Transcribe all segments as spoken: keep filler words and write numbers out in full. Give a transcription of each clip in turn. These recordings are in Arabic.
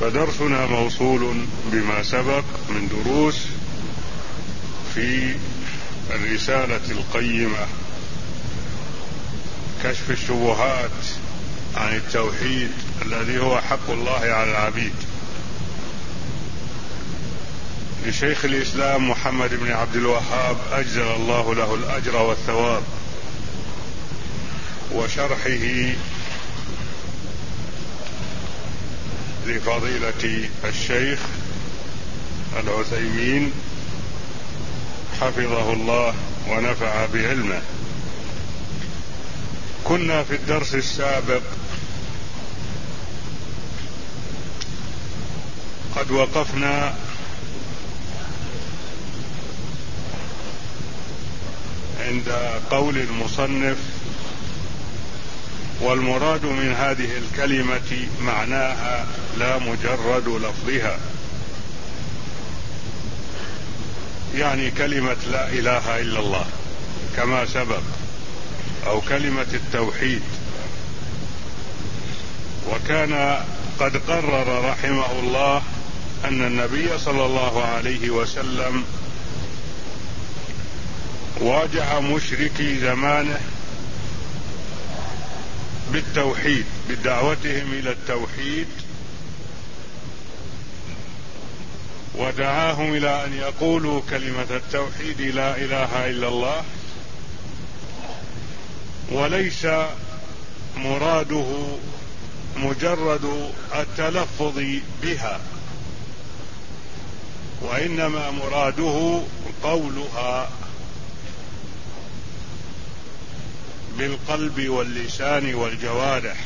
فدرسنا موصول بما سبق من دروس في الرسالة القيمة كشف الشبهات عن التوحيد الذي هو حق الله على العبيد لشيخ الإسلام محمد بن عبد الوهاب أجزل الله له الأجر والثواب، وشرحه لفضيلة الشيخ العثيمين حفظه الله ونفع بعلمه. كنا في الدرس السابق قد وقفنا عند قول المصنف: والمراد من هذه الكلمة معناها لا مجرد لفظها، يعني كلمة لا إله إلا الله كما سبق، أو كلمة التوحيد. وكان قد قرر رحمه الله أن النبي صلى الله عليه وسلم واجه مشركي زمانه بالتوحيد، بدعوتهم إلى التوحيد، ودعاهم إلى أن يقولوا كلمة التوحيد لا إله إلا الله، وليس مراده مجرد التلفظ بها، وإنما مراده قولها بالقلب واللسان والجوارح،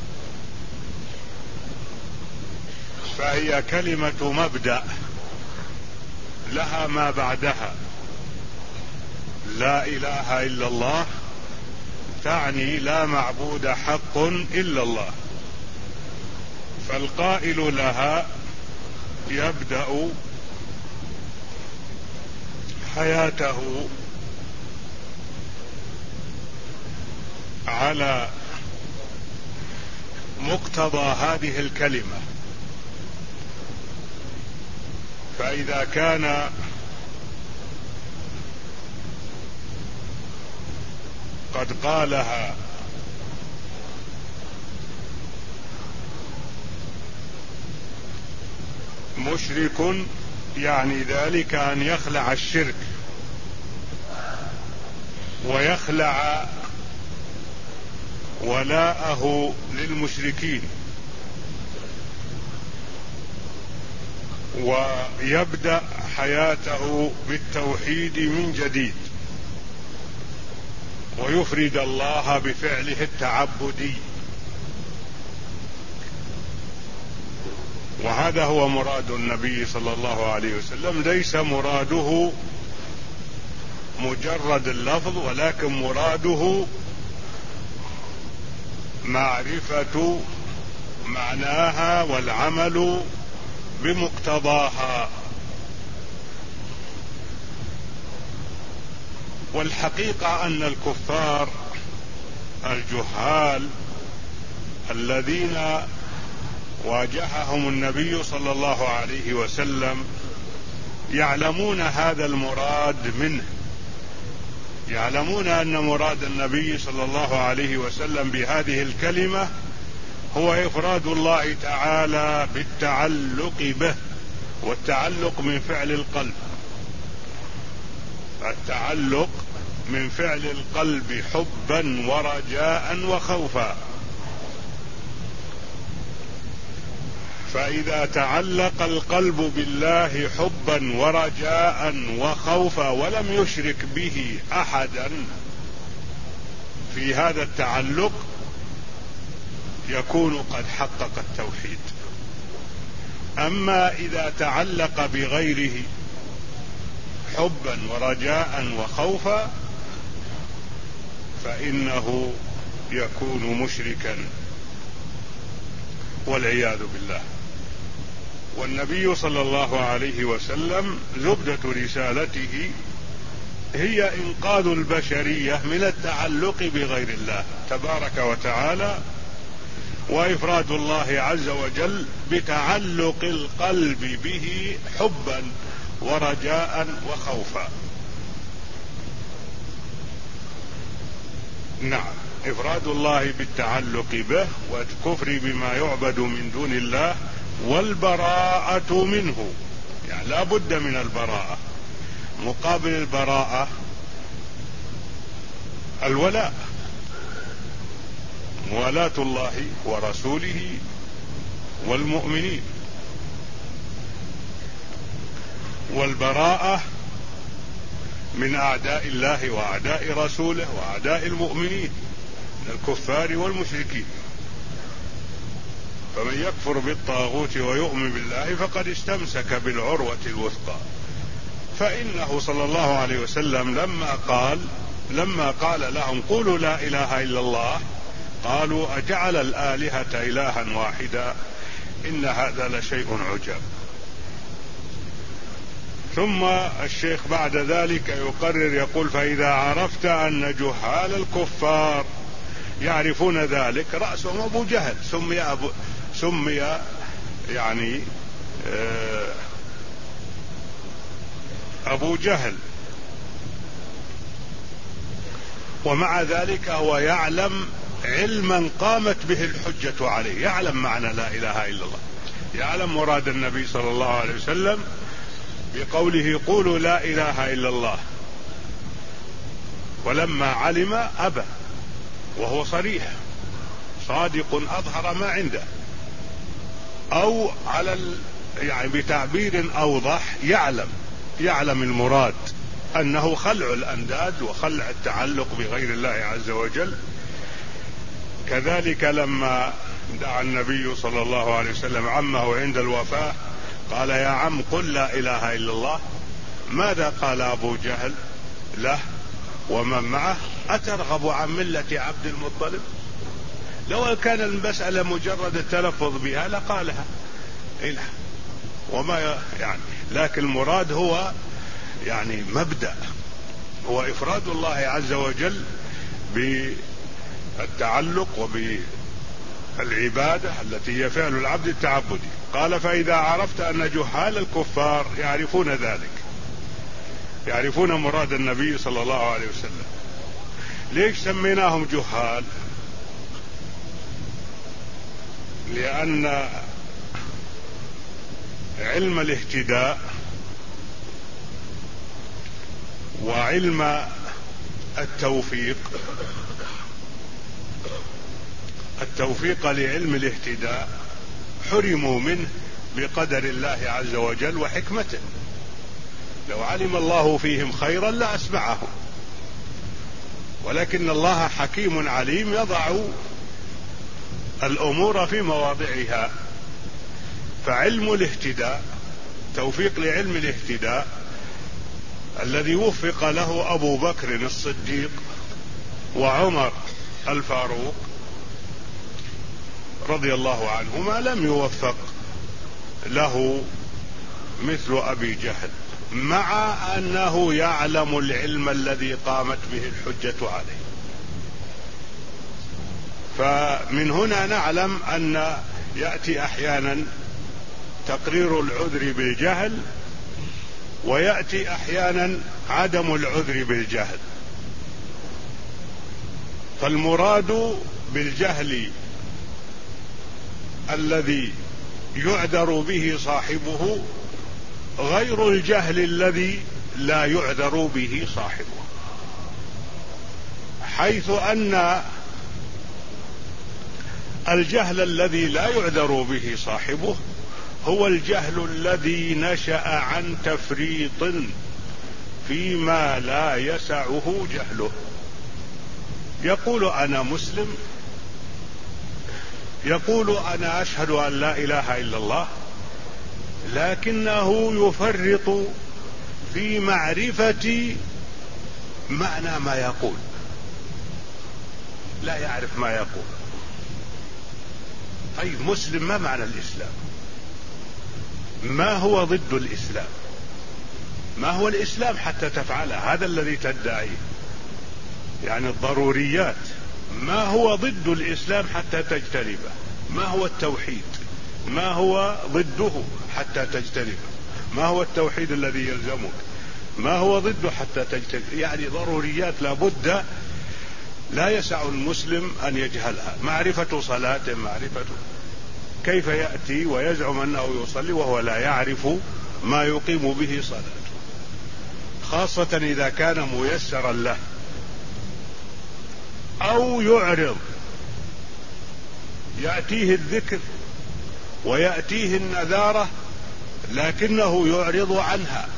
فهي كلمة مبدأ لها ما بعدها. لا إله إلا الله تعني لا معبود حق إلا الله، فالقائل لها يبدأ حياته على مقتضى هذه الكلمة. فإذا كان قد قالها مشرك، يعني ذلك أن يخلع الشرك ويخلع ولاءه للمشركين، ويبدأ حياته بالتوحيد من جديد، ويفرد الله بفعله التعبدي. وهذا هو مراد النبي صلى الله عليه وسلم، ليس مراده مجرد اللفظ، ولكن مراده معرفة معناها والعمل بمقتضاها. والحقيقة أن الكفار الجهال الذين واجههم النبي صلى الله عليه وسلم يعلمون هذا المراد منه، يعلمون أن مراد النبي صلى الله عليه وسلم بهذه الكلمة هو إفراد الله تعالى بالتعلق به، والتعلق من فعل القلب، التعلق من فعل القلب حبا ورجاء وخوفا. فإذا تعلق القلب بالله حبا ورجاء وخوفا ولم يشرك به أحدا في هذا التعلق، يكون قد حقق التوحيد. أما إذا تعلق بغيره حبا ورجاء وخوفا فإنه يكون مشركا والعياذ بالله. والنبي صلى الله عليه وسلم زبدة رسالته هي إنقاذ البشرية من التعلق بغير الله تبارك وتعالى، وإفراد الله عز وجل بتعلق القلب به حبا ورجاء وخوفا. نعم، إفراد الله بالتعلق به والكفر بما يعبد من دون الله والبراءة منه، يعني لا بد من البراءة. مقابل البراءة الولاء، موالاة الله ورسوله والمؤمنين، والبراءة من أعداء الله وأعداء رسوله وأعداء المؤمنين من الكفار والمشركين. فمن يكفر بالطاغوت ويؤمن بالله فقد استمسك بالعروة الوثقى. فإنه صلى الله عليه وسلم لما قال لما قال لهم قولوا لا إله إلا الله، قالوا أجعل الآلهة إلها واحدا إن هذا لشيء عجاب. ثم الشيخ بعد ذلك يقرر يقول: فإذا عرفت أن جهال الكفار يعرفون ذلك، رأسهم أبو جهل، سمي أبو سمي يعني أبو جهل، ومع ذلك هو يعلم علما قامت به الحجة عليه، يعلم معنى لا إله إلا الله، يعلم مراد النبي صلى الله عليه وسلم بقوله قولوا لا إله إلا الله، ولما علم أبى، وهو صريح صادق أظهر ما عنده. أو على ال... يعني بتعبير أوضح يعلم يعلم المراد أنه خلع الأنداد وخلع التعلق بغير الله عز وجل. كذلك لما دعا النبي صلى الله عليه وسلم عمه عند الوفاة قال: يا عم قل لا إله إلا الله، ماذا قال أبو جهل له ومن معه: أترغب عن ملة عبد المطلب؟ لو كان المسألة مجرد التلفظ بها لقالها إله وما يعني، لكن المراد هو يعني مبدأ، هو إفراد الله عز وجل بالتعلق وبالعبادة التي هي فعل العبد التعبدي. قال: فإذا عرفت أن جهال الكفار يعرفون ذلك، يعرفون مراد النبي صلى الله عليه وسلم. ليش سميناهم جهال؟ لأن علم الاهتداء وعلم التوفيق التوفيق لعلم الاهتداء حرموا منه بقدر الله عز وجل وحكمته. لو علم الله فيهم خيرا لأسمعهم، ولكن الله حكيم عليم يضع الأمور في مواضعها. فعلم الاهتداء، توفيق لعلم الاهتداء الذي وفق له أبو بكر الصديق وعمر الفاروق رضي الله عنهما، لم يوفق له مثل أبي جهل، مع أنه يعلم العلم الذي قامت به الحجة عليه. فمن هنا نعلم أن يأتي أحيانا تقرير العذر بالجهل، ويأتي أحيانا عدم العذر بالجهل. فالمراد بالجهل الذي يعذر به صاحبه غير الجهل الذي لا يعذر به صاحبه، حيث أن الجهل الذي لا يعذر به صاحبه هو الجهل الذي نشأ عن تفريط فيما لا يسعه جهله. يقول أنا مسلم، يقول أنا أشهد أن لا إله إلا الله، لكنه يفرط في معرفة معنى ما يقول، لا يعرف ما يقول. أي مسلم، ما معنى الإسلام؟ ما هو ضد الإسلام؟ ما هو الإسلام حتى تفعله؟ هذا الذي تدعيه، يعني الضروريات. ما هو ضد الإسلام حتى تجتنبه؟ ما هو التوحيد، ما هو ضده حتى تجتنبه، ما هو التوحيد الذي يلزمك، ما هو ضده حتى تجتنب، يعني ضروريات لابد لا يسع المسلم أن يجهلها. معرفة صلاته، معرفة كيف يأتي ويزعم أنه يصلي وهو لا يعرف ما يقيم به صلاته، خاصة إذا كان ميسرا له، أو يعرض، يأتيه الذكر ويأتيه النذارة لكنه يعرض عنها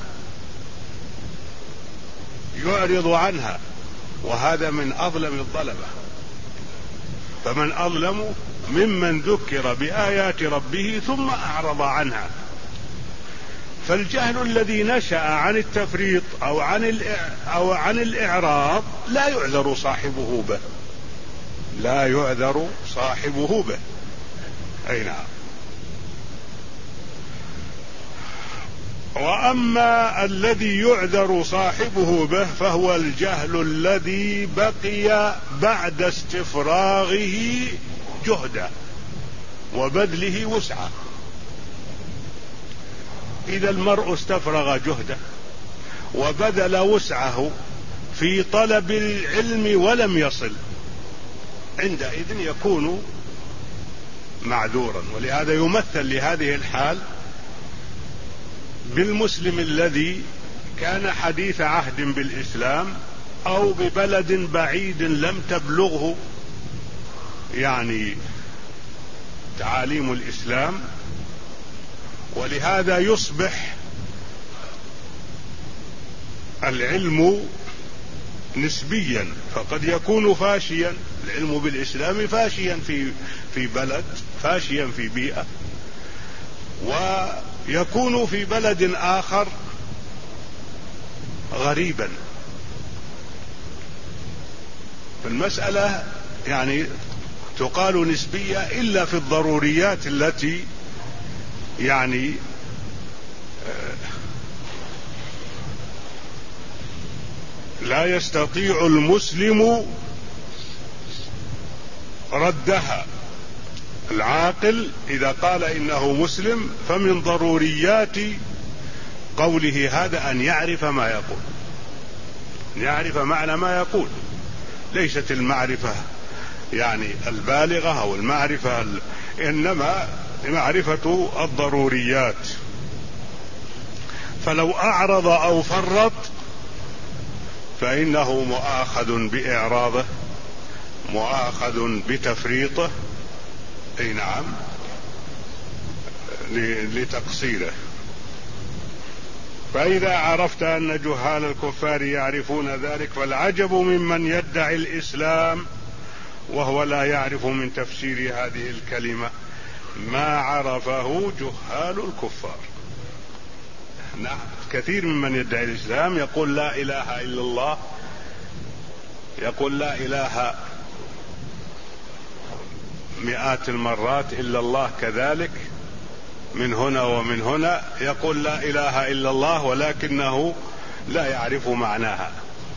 يعرض عنها وهذا من أظلم الظلمة. فمن أظلم ممن ذكر بآيات ربه ثم أعرض عنها. فالجهل الذي نشأ عن التفريط أو عن أو عن الإعراض لا يعذر صاحبه به، لا يعذر صاحبه به. أي نعم. وأما الذي يعذر صاحبه به فهو الجهل الذي بقي بعد استفراغه جهده وبذله وسعه. إذا المرء استفرغ جهده وبذل وسعه في طلب العلم ولم يصل، عندئذ يكون معذورا. ولهذا يمثل لهذه الحال بالمسلم الذي كان حديث عهد بالإسلام أو ببلد بعيد لم تبلغه يعني تعاليم الإسلام، ولهذا يصبح العلم نسبيا، فقد يكون فاشيا، العلم بالإسلام فاشيا في في بلد، فاشيا في بيئة، ويكون في بلد آخر غريبا. فالمسألة يعني تقال نسبية إلا في الضروريات التي يعني لا يستطيع المسلم ردها. العاقل إذا قال إنه مسلم فمن ضروريات قوله هذا أن يعرف ما يقول، أن يعرف معنى ما يقول، ليست المعرفة يعني البالغة أو المعرفة ال... إنما معرفة الضروريات. فلو أعرض أو فرط فإنه مؤاخذ بإعراضه، مؤاخذ بتفريطه، أي نعم، لتقصيره. فإذا عرفت أن جهال الكفار يعرفون ذلك فالعجب ممن يدعي الإسلام وهو لا يعرف من تفسير هذه الكلمة ما عرفه جهال الكفار. نعم، كثير ممن يدعي الإسلام يقول لا إله إلا الله، يقول لا إله مئات المرات إلا الله كذلك، من هنا ومن هنا يقول لا إله إلا الله ولكنه لا يعرف معناها،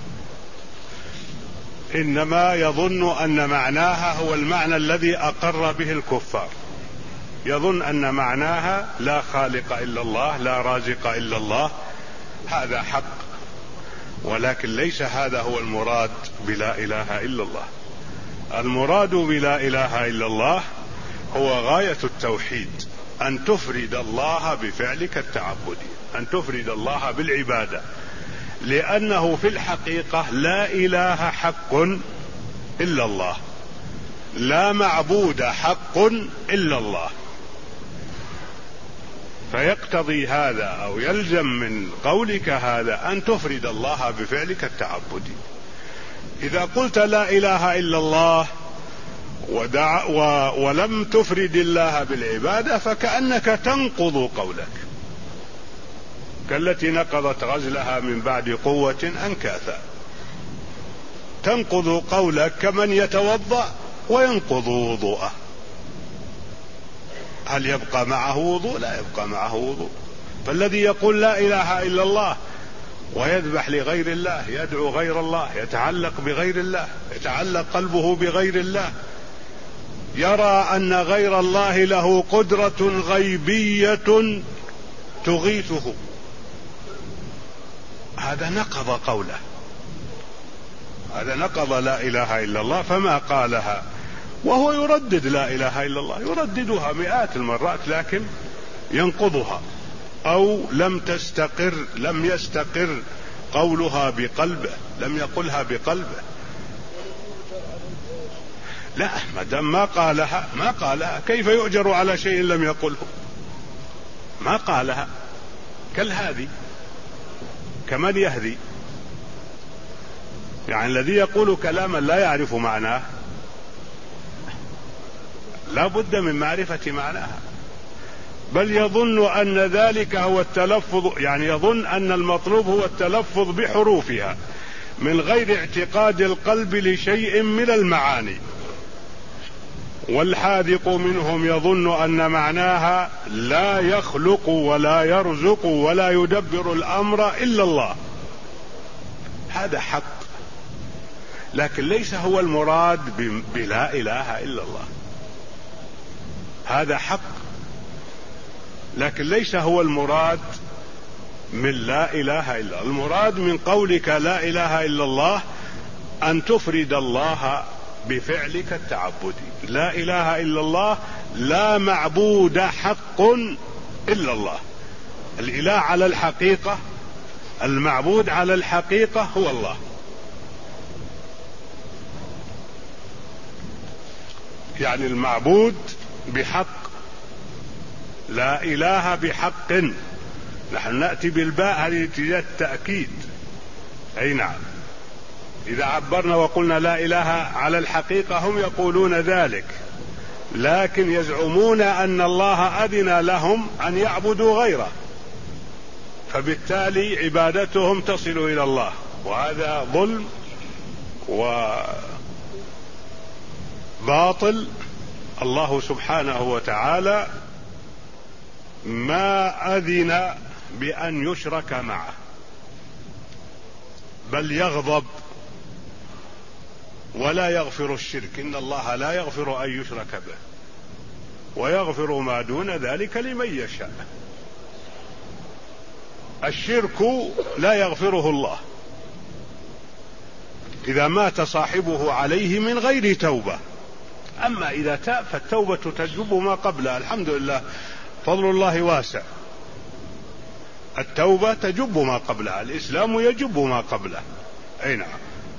إنما يظن أن معناها هو المعنى الذي أقر به الكفار، يظن أن معناها لا خالق إلا الله، لا رازق إلا الله. هذا حق، ولكن ليس هذا هو المراد بلا إله إلا الله. المراد بلا إله إلا الله هو غاية التوحيد، أن تفرد الله بفعلك التعبدي، أن تفرد الله بالعبادة، لأنه في الحقيقة لا إله حق إلا الله، لا معبود حق إلا الله. فيقتضي هذا أو يلزم من قولك هذا أن تفرد الله بفعلك التعبدي. إذا قلت لا إله إلا الله ودع و ولم تفرد الله بالعبادة فكأنك تنقض قولك، كالتي نقضت غزلها من بعد قوة أنكاثا، تنقض قولك كمن يتوضأ وينقض وضوءه. هل يبقى معه وضوء؟ لا يبقى معه وضوء. فالذي يقول لا إله إلا الله ويذبح لغير الله، يدعو غير الله، يتعلق بغير الله، يتعلق قلبه بغير الله، يرى أن غير الله له قدرة غيبية تغيثه، هذا نقض قوله، هذا نقض لا إله إلا الله فما قالها، وهو يردد لا إله إلا الله، يرددها مئات المرات لكن ينقضها، أو لم تستقر، لم يستقر قولها بقلبه، لم يقلها بقلبه. لا، ما دام ما قالها ما قالها كيف يؤجر على شيء لم يقله؟ ما قالها كالهادي، كمن يهدي، يعني الذي يقول كلاما لا يعرف معناه لا بد من معرفة معناها، بل يظن أن ذلك هو التلفظ، يعني يظن أن المطلوب هو التلفظ بحروفها من غير اعتقاد القلب لشيء من المعاني. والحاذق منهم يظن أن معناها لا يخلق ولا يرزق ولا يدبر الأمر إلا الله، هذا حق، لكن ليس هو المراد بلا إله إلا الله، هذا حق لكن ليس هو المراد من لا إله إلا الله. المراد من قولك لا إله إلا الله أن تفرد الله بفعلك التعبدي، لا إله إلا الله، لا معبود حق إلا الله. الإله على الحقيقة، المعبود على الحقيقة هو الله، يعني المعبود بحق، لا إله بحق. نحن نأتي بالباء هذه التأكيد، أي نعم، إذا عبرنا وقلنا لا إله على الحقيقة هم يقولون ذلك، لكن يزعمون أن الله أذن لهم أن يعبدوا غيره، فبالتالي عبادتهم تصل إلى الله، وهذا ظلم وباطل. الله سبحانه وتعالى ما أذن بأن يشرك معه، بل يغضب ولا يغفر الشرك، إن الله لا يغفر أن يشرك به ويغفر ما دون ذلك لمن يشاء. الشرك لا يغفره الله إذا مات صاحبه عليه من غير توبة، أما إذا تاب فالتوبة تجب ما قبلها، الحمد لله، فضل الله واسع، التوبة تجب ما قبلها، الإسلام يجب ما قبله، أي نعم.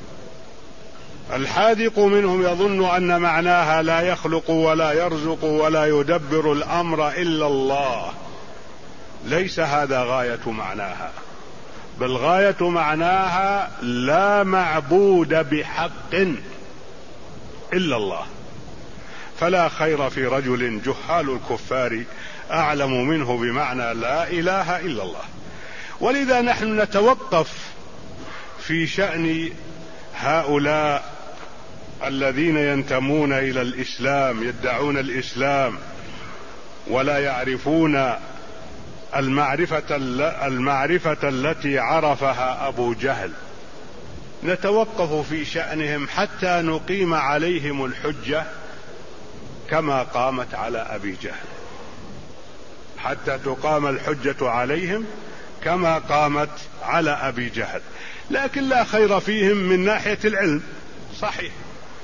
الحاذق منهم يظن أن معناها لا يخلق ولا يرزق ولا يدبر الأمر إلا الله، ليس هذا غاية معناها، بل غاية معناها لا معبود بحق إلا الله. فلا خير في رجل جهال الكفار أعلم منه بمعنى لا إله إلا الله. ولذا نحن نتوقف في شأن هؤلاء الذين ينتمون إلى الإسلام، يدعون الإسلام ولا يعرفون المعرفة المعرفة التي عرفها أبو جهل، نتوقف في شأنهم حتى نقيم عليهم الحجة كما قامت على أبي جهل، حتى تقام الحجة عليهم كما قامت على أبي جهل. لكن لا خير فيهم من ناحية العلم، صحيح،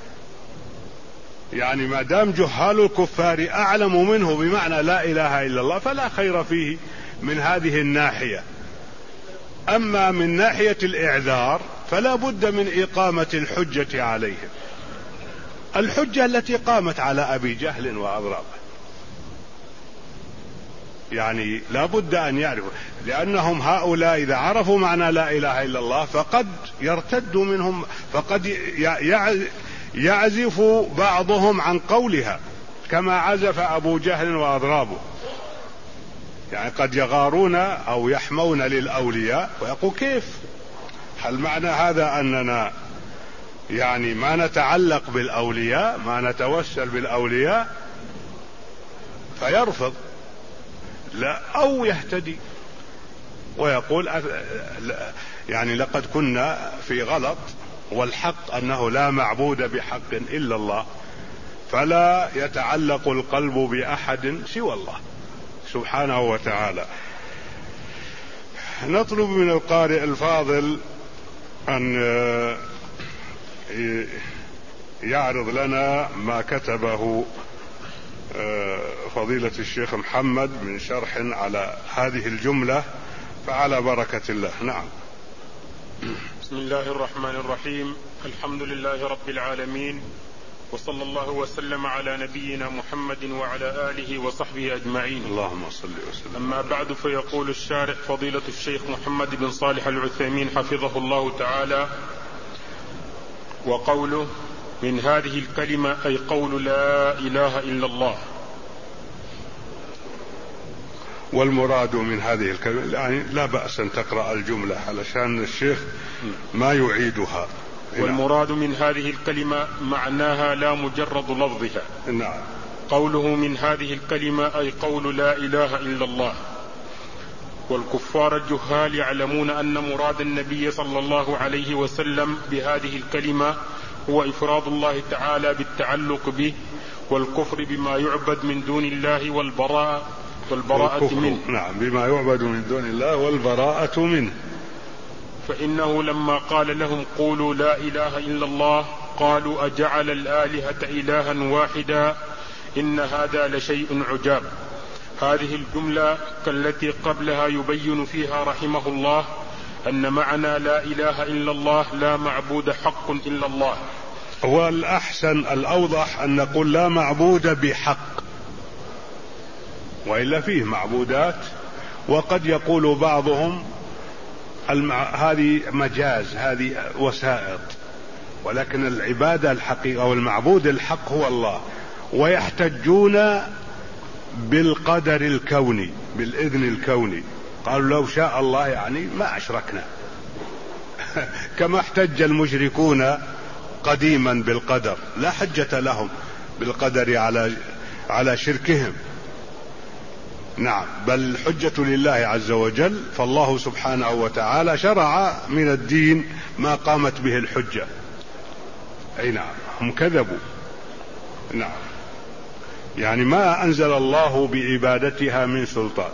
يعني ما دام جهال الكفار أعلم منه بمعنى لا إله إلا الله فلا خير فيه من هذه الناحية. أما من ناحية الإعذار فلا بد من إقامة الحجة عليهم، الحجة التي قامت على أبي جهل وأضرابه، يعني لا بد أن يعرفوا، لأنهم هؤلاء إذا عرفوا معنى لا إله إلا الله فقد يرتد منهم، فقد يعزف بعضهم عن قولها كما عزف أبو جهل وأضرابه، يعني قد يغارون أو يحمون للأولياء ويقول كيف، هل معنى هذا أننا يعني ما نتعلق بالأولياء، ما نتوسل بالأولياء؟ فيرفض، لا، أو يهتدي ويقول يعني لقد كنا في غلط، والحق أنه لا معبود بحق إلا الله، فلا يتعلق القلب بأحد سوى الله سبحانه وتعالى. نطلب من القارئ الفاضل أن يعرض لنا ما كتبه فضيلة الشيخ محمد من شرح على هذه الجملة، فعلى بركة الله. نعم. بسم الله الرحمن الرحيم. الحمد لله رب العالمين، وصلى الله وسلم على نبينا محمد وعلى آله وصحبه أجمعين. اللهم صل وسلم. أما بعد، فيقول الشارح فضيلة الشيخ محمد بن صالح العثيمين حفظه الله تعالى: وقوله من هذه الكلمة أي قول لا إله إلا الله. والمراد من هذه الكلمة، يعني لا بأس أن تقرأ الجملة علشان الشيخ ما يعيدها. والمراد من هذه الكلمة معناها لا مجرد لفظها. نعم. قوله من هذه الكلمة أي قول لا إله إلا الله. والكفار الجهال يعلمون أن مراد النبي صلى الله عليه وسلم بهذه الكلمة هو إفراد الله تعالى بالتعلق به، والكفر بما يعبد من دون الله والبراءة والبراءة منه. نعم، بما يعبد من دون الله والبراءة منه. فإنه لما قال لهم قولوا لا إله إلا الله قالوا أجعل الآلهة إلها واحدا إن هذا لشيء عجاب. هذه الجملة كالتي قبلها يبين فيها رحمه الله أن معنى لا إله إلا الله لا معبود حق إلا الله. والأحسن الأوضح أن نقول لا معبود بحق، وإلا فيه معبودات، وقد يقول بعضهم المع... هذه مجاز، هذه وسائط، ولكن العبادة الحقيقة والمعبود الحق هو الله. ويحتجون بالقدر الكوني، بالإذن الكوني، قالوا لو شاء الله يعني ما أشركنا كما احتج المشركون قديما بالقدر، لا حجة لهم بالقدر على على شركهم. نعم، بل الحجة لله عز وجل، فالله سبحانه وتعالى شرع من الدين ما قامت به الحجة. أي نعم، هم كذبوا. نعم، يعني ما أنزل الله بعبادتها من سلطان،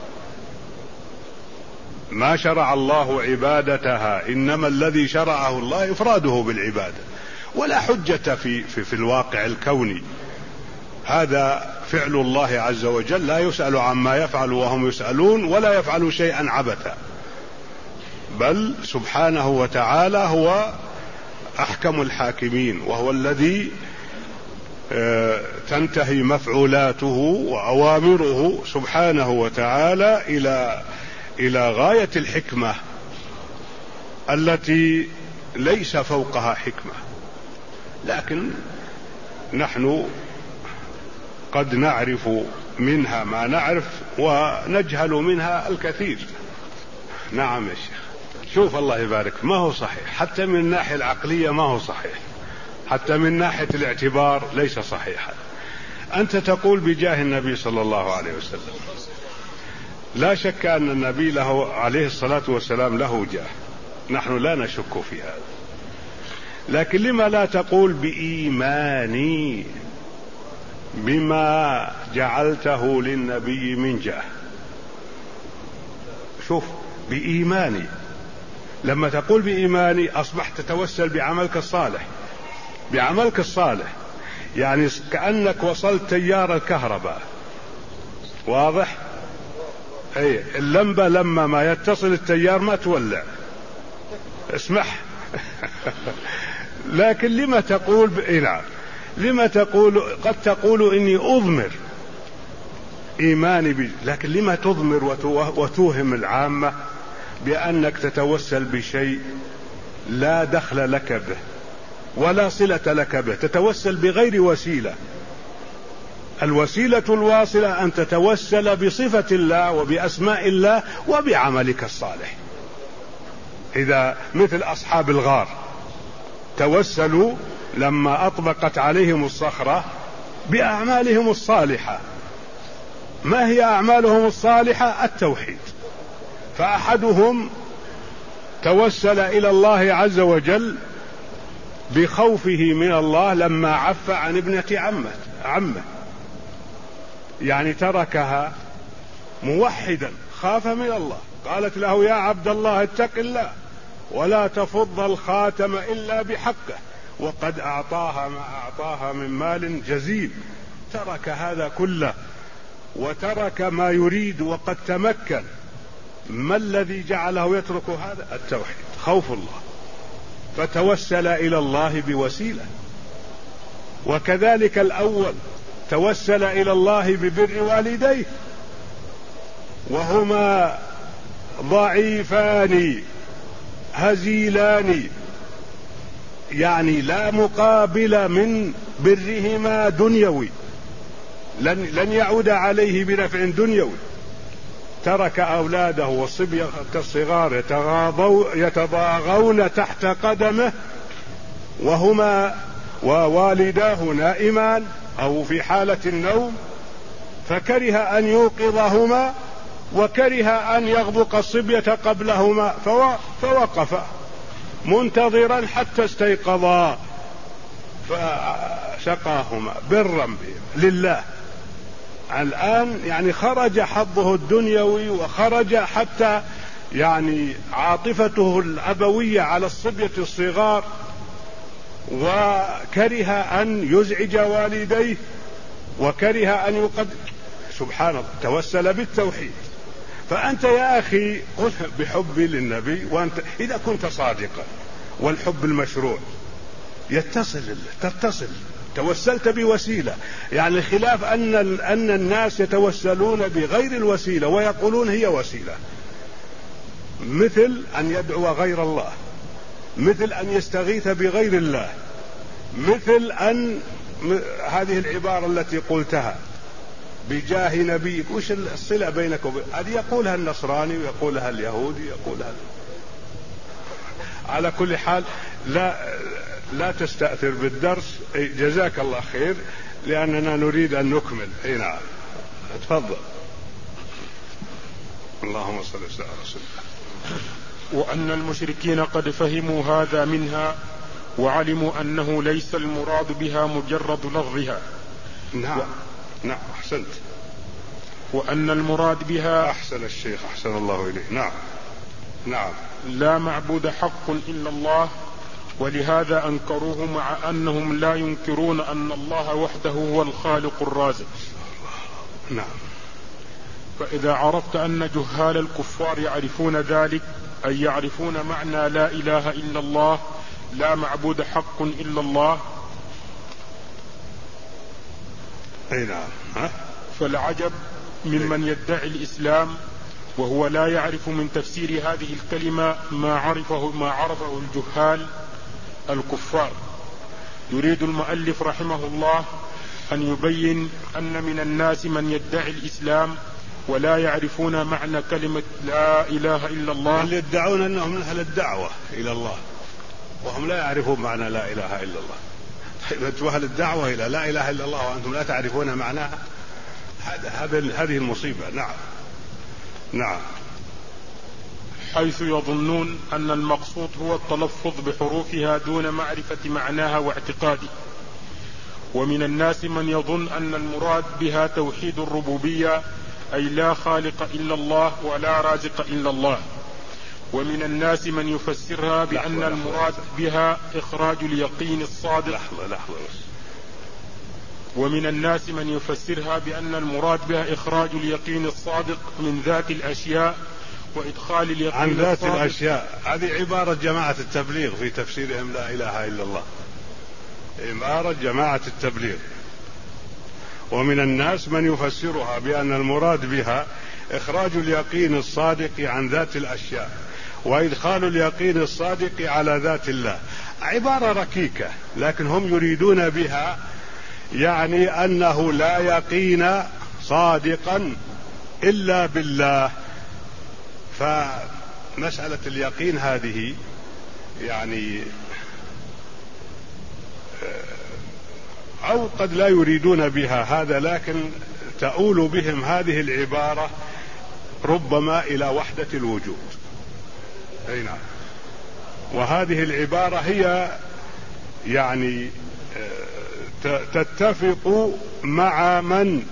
ما شرع الله عبادتها، إنما الذي شرعه الله إفراده بالعبادة، ولا حجة في, في, في الواقع الكوني. هذا فعل الله عز وجل، لا يسأل عما يفعل وهم يسألون، ولا يفعل شيئا عبثا، بل سبحانه وتعالى هو أحكم الحاكمين، وهو الذي تنتهي مفعولاته وأوامره سبحانه وتعالى إلى إلى غاية الحكمة التي ليس فوقها حكمة. لكن نحن قد نعرف منها ما نعرف ونجهل منها الكثير. نعم يا شيخ، شوف الله يبارك، ما هو صحيح حتى من الناحية العقلية، ما هو صحيح حتى من ناحية الاعتبار، ليس صحيحا. أنت تقول بجاه النبي صلى الله عليه وسلم، لا شك أن النبي له عليه الصلاة والسلام له جاه، نحن لا نشك في هذا، لكن لما لا تقول بإيماني بما جعلته للنبي من جاه؟ شوف، بإيماني، لما تقول بإيماني أصبحت تتوسل بعملك الصالح، بعملك الصالح، يعني كأنك وصلت تيار الكهرباء. واضح؟ اي اللمبة لما ما يتصل التيار ما تولع، اسمح لكن لما تقول بإنعام؟ لما تقول؟ قد تقول إني أضمر إيماني بي، لكن لما تضمر وتوهم العامة بأنك تتوسل بشيء لا دخل لك به ولا صلة لك به، تتوسل بغير وسيلة. الوسيلة الواصلة أن تتوسل بصفة الله وبأسماء الله وبعملك الصالح. إذا مثل أصحاب الغار توسلوا لما أطبقت عليهم الصخرة بأعمالهم الصالحة. ما هي أعمالهم الصالحة؟ التوحيد. فأحدهم توسل إلى الله عز وجل بخوفه من الله لما عف عن ابنة عمه عمه، يعني تركها موحدا خاف من الله. قالت له: يا عبد الله اتق الله ولا تفض الخاتم إلا بحقه، وقد أعطاها ما أعطاها من مال جزيل. ترك هذا كله وترك ما يريد وقد تمكن. ما الذي جعله يترك هذا؟ التوحيد، خوف الله، فتوسل إلى الله بوسيلة. وكذلك الأول توسل إلى الله ببر والديه، وهما ضعيفان هزيلان، يعني لا مقابل من برهما دنيوي، لن, لن يعود عليه بنفع دنيوي. ترك أولاده والصبية الصغار يتضاغون تحت قدمه وهما ووالداه نائمان أو في حالة النوم، فكره أن يوقظهما وكره أن يغبق الصبية قبلهما، فوقف منتظرا حتى استيقظا، فسقاهما برا لله. الآن يعني خرج حظه الدنيوي وخرج حتى يعني عاطفته الأبوية على الصبية الصغار، وكره أن يزعج والديه وكره أن يقد سبحان الله، توسل بالتوحيد. فأنت يا أخي قل بحبي للنبي، وأنت إذا كنت صادقا والحب المشروع يتصل تتصل، توسلت بوسيلة، يعني خلاف أن أن الناس يتوسلون بغير الوسيلة ويقولون هي وسيلة، مثل أن يدعو غير الله، مثل أن يستغيث بغير الله، مثل أن هذه العبارة التي قلتها بجاه نبيك. وش الصلة بينك وبين هذه؟ يقولها النصراني ويقولها اليهودي يقولها. على كل حال لا لا تستأثر بالدرس، جزاك الله خير، لأننا نريد أن نكمل. اي نعم، تفضل. اللهم صل وسلم على رسول الله. وأن المشركين قد فهموا هذا منها وعلموا أنه ليس المراد بها مجرد لفظها. نعم و... نعم أحسنت. وأن المراد بها أحسن الشيخ أحسن الله إليه. نعم نعم لا معبود حق إلا الله، ولهذا أنكروه مع أنهم لا ينكرون أن الله وحده هو الخالق الرازق. نعم. فإذا عرفت أن جهال الكفار يعرفون ذلك، أي يعرفون معنى لا إله إلا الله، لا معبود حق إلا الله، أي نعم. ها؟ فالعجب ممن يدعي الإسلام وهو لا يعرف من تفسير هذه الكلمة ما عرفه ما عرفه الجهال الكفار. يريد المؤلف رحمه الله أن يبين أن من الناس من يدعي الإسلام ولا يعرفون معنى كلمة لا إله إلا الله، اللي يدعون أنهم من أهل الدعوة إلى الله وهم لا يعرفون معنى لا إله إلا الله. طيب أنتم أهل الدعوة إلى لا إله إلا الله وأنتم لا تعرفون معناها؟ هذا هذه المصيبة. نعم نعم. حيث يظنون أن المقصود هو التلفظ بحروفها دون معرفة معناها واعتقاده. ومن الناس من يظن أن المراد بها توحيد الربوبية، أي لا خالق إلا الله ولا رازق إلا الله. ومن الناس من يفسرها بأن لحظة المراد لحظة. بها إخراج اليقين الصادق. لحظة لحظة بس. ومن الناس من يفسرها بأن المراد بها إخراج اليقين الصادق من ذات الأشياء وإدخال اليقين عن ذات الصادق. الأشياء هذه عبارة جماعة التبليغ في تفسيرهم لا إله إلا الله، عبارة جماعة التبليغ. ومن الناس من يفسرها بأن المراد بها إخراج اليقين الصادق عن ذات الأشياء وإدخال اليقين الصادق على ذات الله. عبارة ركيكة، لكن هم يريدون بها يعني أنه لا يقين صادقا إلا بالله. فمسألة اليقين هذه يعني أو قد لا يريدون بها هذا، لكن تؤول بهم هذه العبارة ربما إلى وحدة الوجود. أي نعم. وهذه العبارة هي يعني تتفق مع من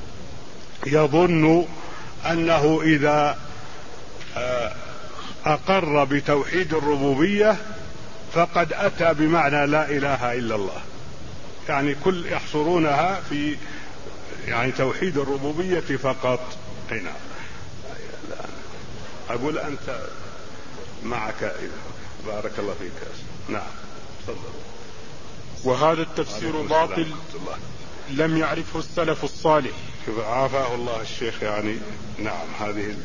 يظن أنه إذا أقر بتوحيد الربوبية فقد أتى بمعنى لا إله إلا الله، يعني كل يحصرونها في يعني توحيد الربوبية فقط. هنا أقول أنت معك، بارك الله فيك. نعم تفضل. وهذا التفسير باطل لم يعرفه السلف الصالح. عافاه الله الشيخ، يعني نعم هذه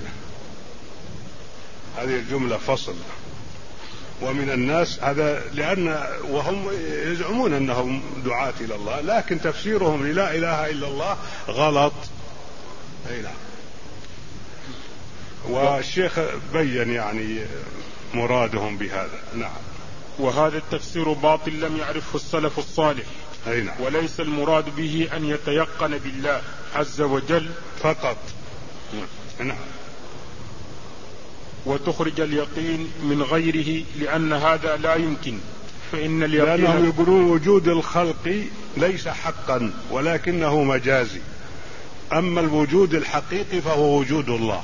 هذه الجملة فصل. ومن الناس هذا لأن وهم يزعمون أنهم دعاة إلى الله، لكن تفسيرهم للا إله إلا الله غلط. أي نعم. والشيخ بين يعني مرادهم بهذا. نعم. وهذا التفسير باطل لم يعرفه السلف الصالح. أي نعم. وليس المراد به أن يتيقن بالله عز وجل فقط. نعم. وتخرج اليقين من غيره، لأن هذا لا يمكن. فإن اليقين لأنهم يقولون وجود الخلق ليس حقا ولكنه مجازي، أما الوجود الحقيقي فهو وجود الله.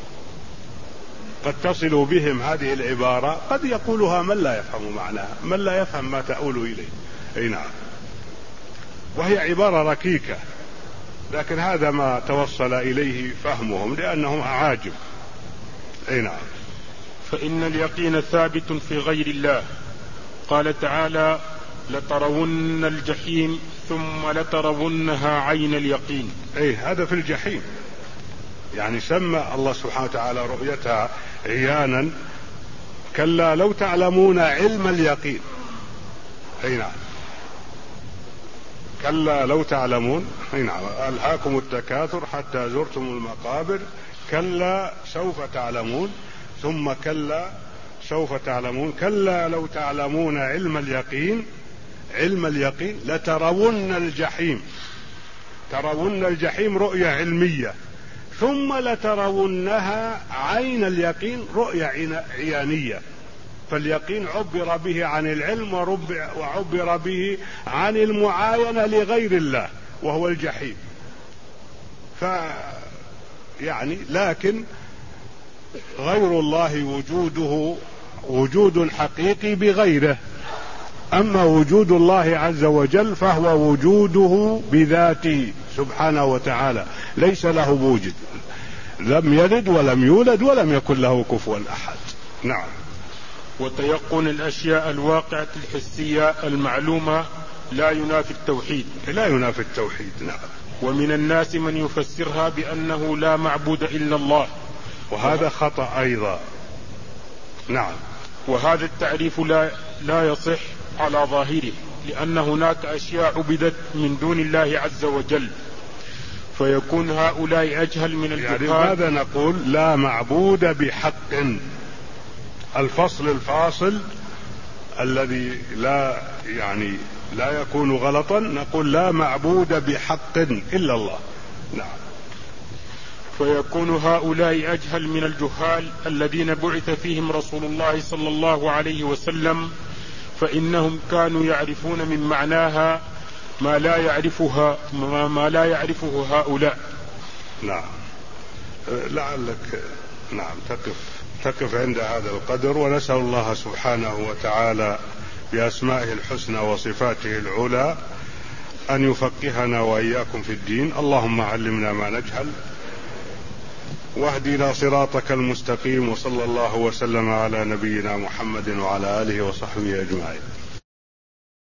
قد تصل بهم هذه العبارة، قد يقولها من لا يفهم معناها، من لا يفهم ما تؤول إليه. أي نعم. وهي عبارة ركيكة، لكن هذا ما توصل إليه فهمهم لأنهم أعاجم. أي نعم. فإن اليقين ثابت في غير الله. قال تعالى: لترون الجحيم ثم لترونها عين اليقين. أي هذا في الجحيم، يعني سمى الله سبحانه وتعالى رؤيتها عيانا. كلا لو تعلمون علم اليقين. أي نعم. كلا لو تعلمون. أي نعم. ألهاكم التكاثر حتى زرتم المقابر. كلا سوف تعلمون ثم كلا سوف تعلمون. كلا لو تعلمون علم اليقين. علم اليقين لترون الجحيم. ترون الجحيم رؤية علمية، ثم لترونها عين اليقين رؤية عيانية. فاليقين عبر به عن العلم وعبر به عن المعاينة لغير الله وهو الجحيم. ف يعني لكن غير الله وجوده وجود حقيقي بغيره، أما وجود الله عز وجل فهو وجوده بذاته سبحانه وتعالى، ليس له موجد، لم يلد ولم يولد ولم يكن له كفوا أحد. نعم. وتيقن الأشياء الواقعة الحسية المعلومة لا ينافي التوحيد. لا ينافي التوحيد. نعم. ومن الناس من يفسرها بأنه لا معبود إلا الله، وهذا خطأ أيضا. نعم. وهذا التعريف لا, لا يصح على ظاهره، لأن هناك أشياء عبدت من دون الله عز وجل، فيكون هؤلاء أجهل من الجهال. يعني ماذا نقول؟ لا معبود بحق. الفصل الفاصل الذي لا يعني لا يكون غلطا، نقول لا معبود بحق إلا الله. نعم. فيكون هؤلاء أجهل من الجهال الذين بعث فيهم رسول الله صلى الله عليه وسلم، فإنهم كانوا يعرفون من معناها ما لا يعرفها ما لا يعرفه هؤلاء. نعم. لعلك نعم تقف تقف عند هذا القدر، ونسأل الله سبحانه وتعالى بأسمائه الحسنى وصفاته العلى أن يفقهنا وإياكم في الدين. اللهم علمنا ما نجهل واهدنا صراطك المستقيم، وصلى الله وسلم على نبينا محمد وعلى آله وصحبه أجمعين.